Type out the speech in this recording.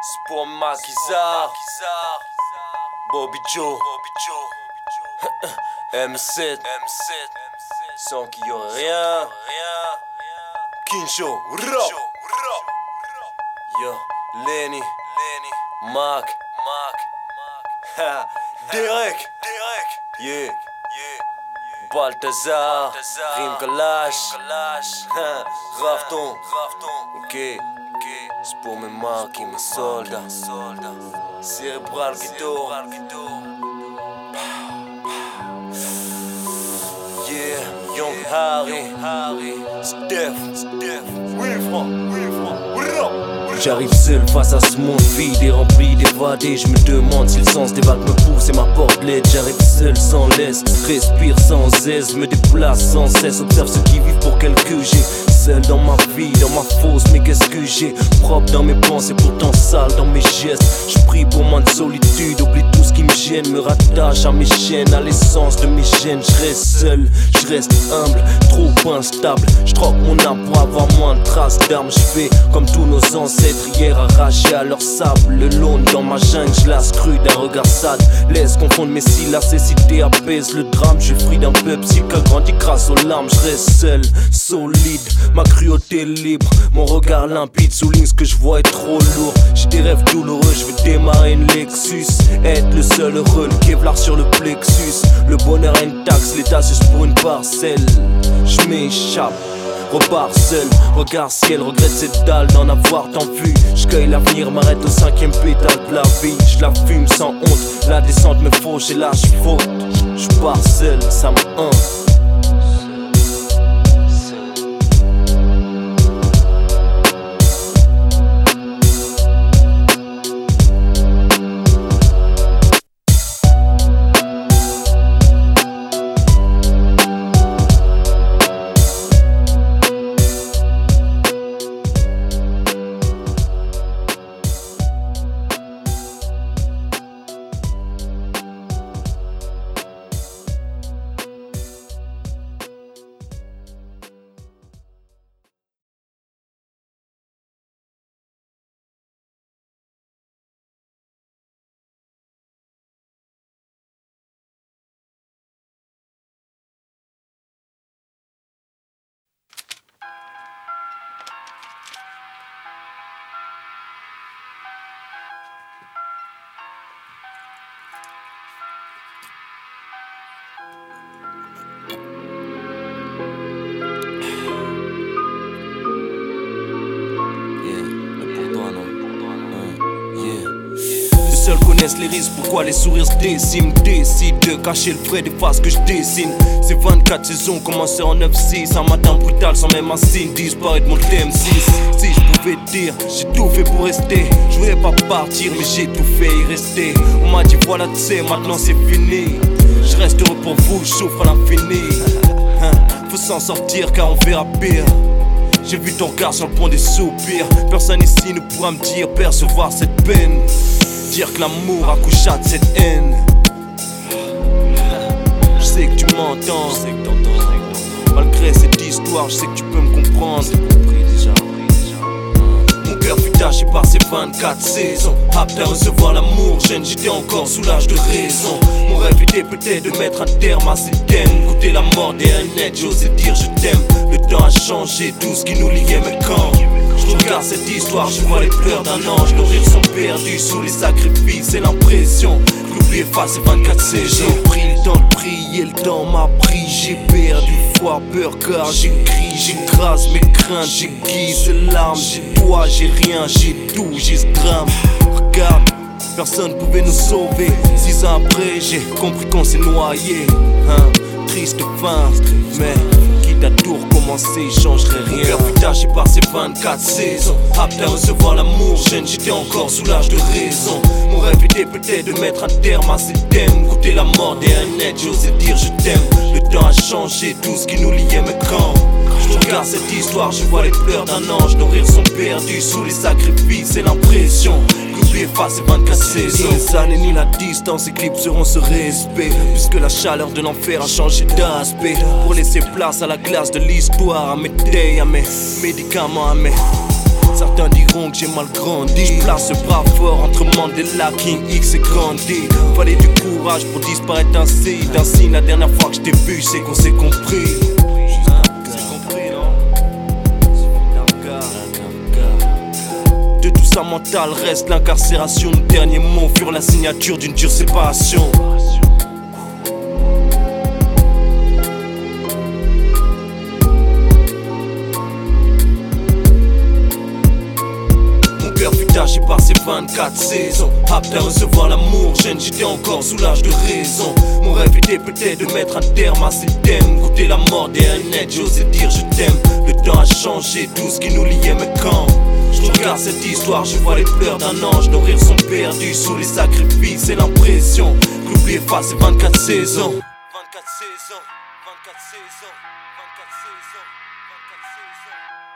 C'est pour Makizar, Bobby Joe, M7, sans qu'il y aurait rien. Kincho, yo, Lenny, Mac, Derek, yeah, Balthazar, Rim Kalash, Rafton, ok, c'est pour mes marques et mes soldats. Cérébral Guido, yeah, Young Harry, Steph, J'arrive seul face à ce monde vide et rempli d'évadés. Je me demande si le sens des vagues me pousse et m'apporte l'aide. J'arrive seul sans laisse, respire sans aise, me déplace sans cesse. Observe ceux qui vivent pour quelques G. Seul dans ma vie, dans ma fosse, mais qu'est-ce que j'ai? Propre dans mes pensées, pourtant sale dans mes gestes. Je prie pour moins de solitude, oublie tout ce qui me gêne. Me rattache à mes chaînes, à l'essence de mes gènes. Je reste seul, je reste humble, trop instable. Je troque mon âme pour avoir moins de traces d'armes. Je fais comme tous nos ancêtres hier, arrachés à leur sable. Le lone dans ma jungle, je la scrue d'un regard sade. Laisse confondre mes cils, la cécité apaise le drame. Je suis fruit d'un peuple si que grandit grâce aux larmes. Je reste seul, solide, ma cruauté libre, mon regard limpide souligne ce que je vois est trop lourd. J'ai des rêves douloureux, je veux démarrer une Lexus. Être le seul heureux, le Kevlar sur le plexus. Le bonheur a une taxe, l'état juste pour une parcelle. Je m'échappe, repars seul, regard ciel, regrette cette dalle d'en avoir tant vu. Je cueille l'avenir, m'arrête au 5e pétale de la vie. Je la fume sans honte, la descente me fauche et là je faute. Je pars seul, ça me hante. Seuls connaissent les risques, pourquoi les sourires se dessinent. Décide de cacher le frais des faces que je dessine. Ces 24 saisons commencées en 9-6. Un matin brutal sans même un signe, disparaît de mon thème 6. Si je pouvais te dire, j'ai tout fait pour rester. Je voulais pas partir mais j'ai tout fait y rester. On m'a dit voilà tu sais, maintenant c'est fini. Je reste heureux pour vous, je souffre à l'infini. Faut s'en sortir car on verra pire. J'ai vu ton regard sur le pont des soupirs. Personne ici ne pourra me dire percevoir cette peine. Dire que l'amour accoucha de cette haine. Je sais que tu m'entends, malgré cette histoire, je sais que tu peux me comprendre. Mon cœur fut taché par ces 24 saisons. Apte à recevoir l'amour, jeune j'étais encore sous l'âge de raison. Mon rêve était peut-être de mettre un terme à ces thèmes. Goûter la mort des net, j'osais dire je t'aime. Le temps a changé, tout ce qui nous liait mais quand je regarde cette histoire, je vois les pleurs d'un ange. Nos rires sont perdus sous les sacrifices et l'impression que l'oubli efface ces 24 saisons. J'ai pris le temps de prier, le temps m'a pris. J'ai perdu foi, peur car j'écris. J'écrase mes craintes, j'aiguise les larmes. J'ai toi, j'ai rien, j'ai tout, j'ai ce drame. Regarde, personne pouvait nous sauver. 6 ans après, j'ai compris qu'on s'est noyé. Triste fin, mais quitte à tout recommencer, je changerai rien. Mon cœur fut taché par ces 24 saisons. Apte à recevoir l'amour, jeune j'étais encore sous l'âge de raison. Mon rêve était peut-être de mettre un terme à ces thèmes. Goûter la mort des net, j'osais dire je t'aime. Le temps a changé, tout ce qui nous liait mais quand je regarde cette histoire, je vois les pleurs d'un ange. Nos rires sont perdus sous les sacrifices et l'impression l'oubli efface ces 24 saisons. Ni les années ni la distance éclipseront ce respect, puisque la chaleur de l'enfer a changé d'aspect. Pour laisser place à la glace de l'histoire, à mes thés, à mes médicaments, à mes Certains diront que j'ai mal grandi. Je place ce bras fort entre Mandela, King X et Gandhi. Fallait du courage pour disparaître ainsi. D'ainsi, la dernière fois que je t'ai vu, c'est qu'on s'est compris. C'est compris, non? De tout ça mental reste l'incarcération. Nos derniers mots furent la signature d'une dure séparation. Taché par ces 24 saisons, apte à recevoir l'amour, jeune j'étais encore sous l'âge de raison. Mon rêve était peut-être de mettre un terme à ces thèmes, goûter la mort derrière net, j'osais dire je t'aime. Le temps a changé tout ce qui nous liait, mais quand je regarde cette histoire, je vois les pleurs d'un ange. Nos rires sont perdus sous les sacrifices et l'impression que l'oubli efface ces 24 saisons. 24 saisons, 24 saisons, 24 saisons, 24 saisons.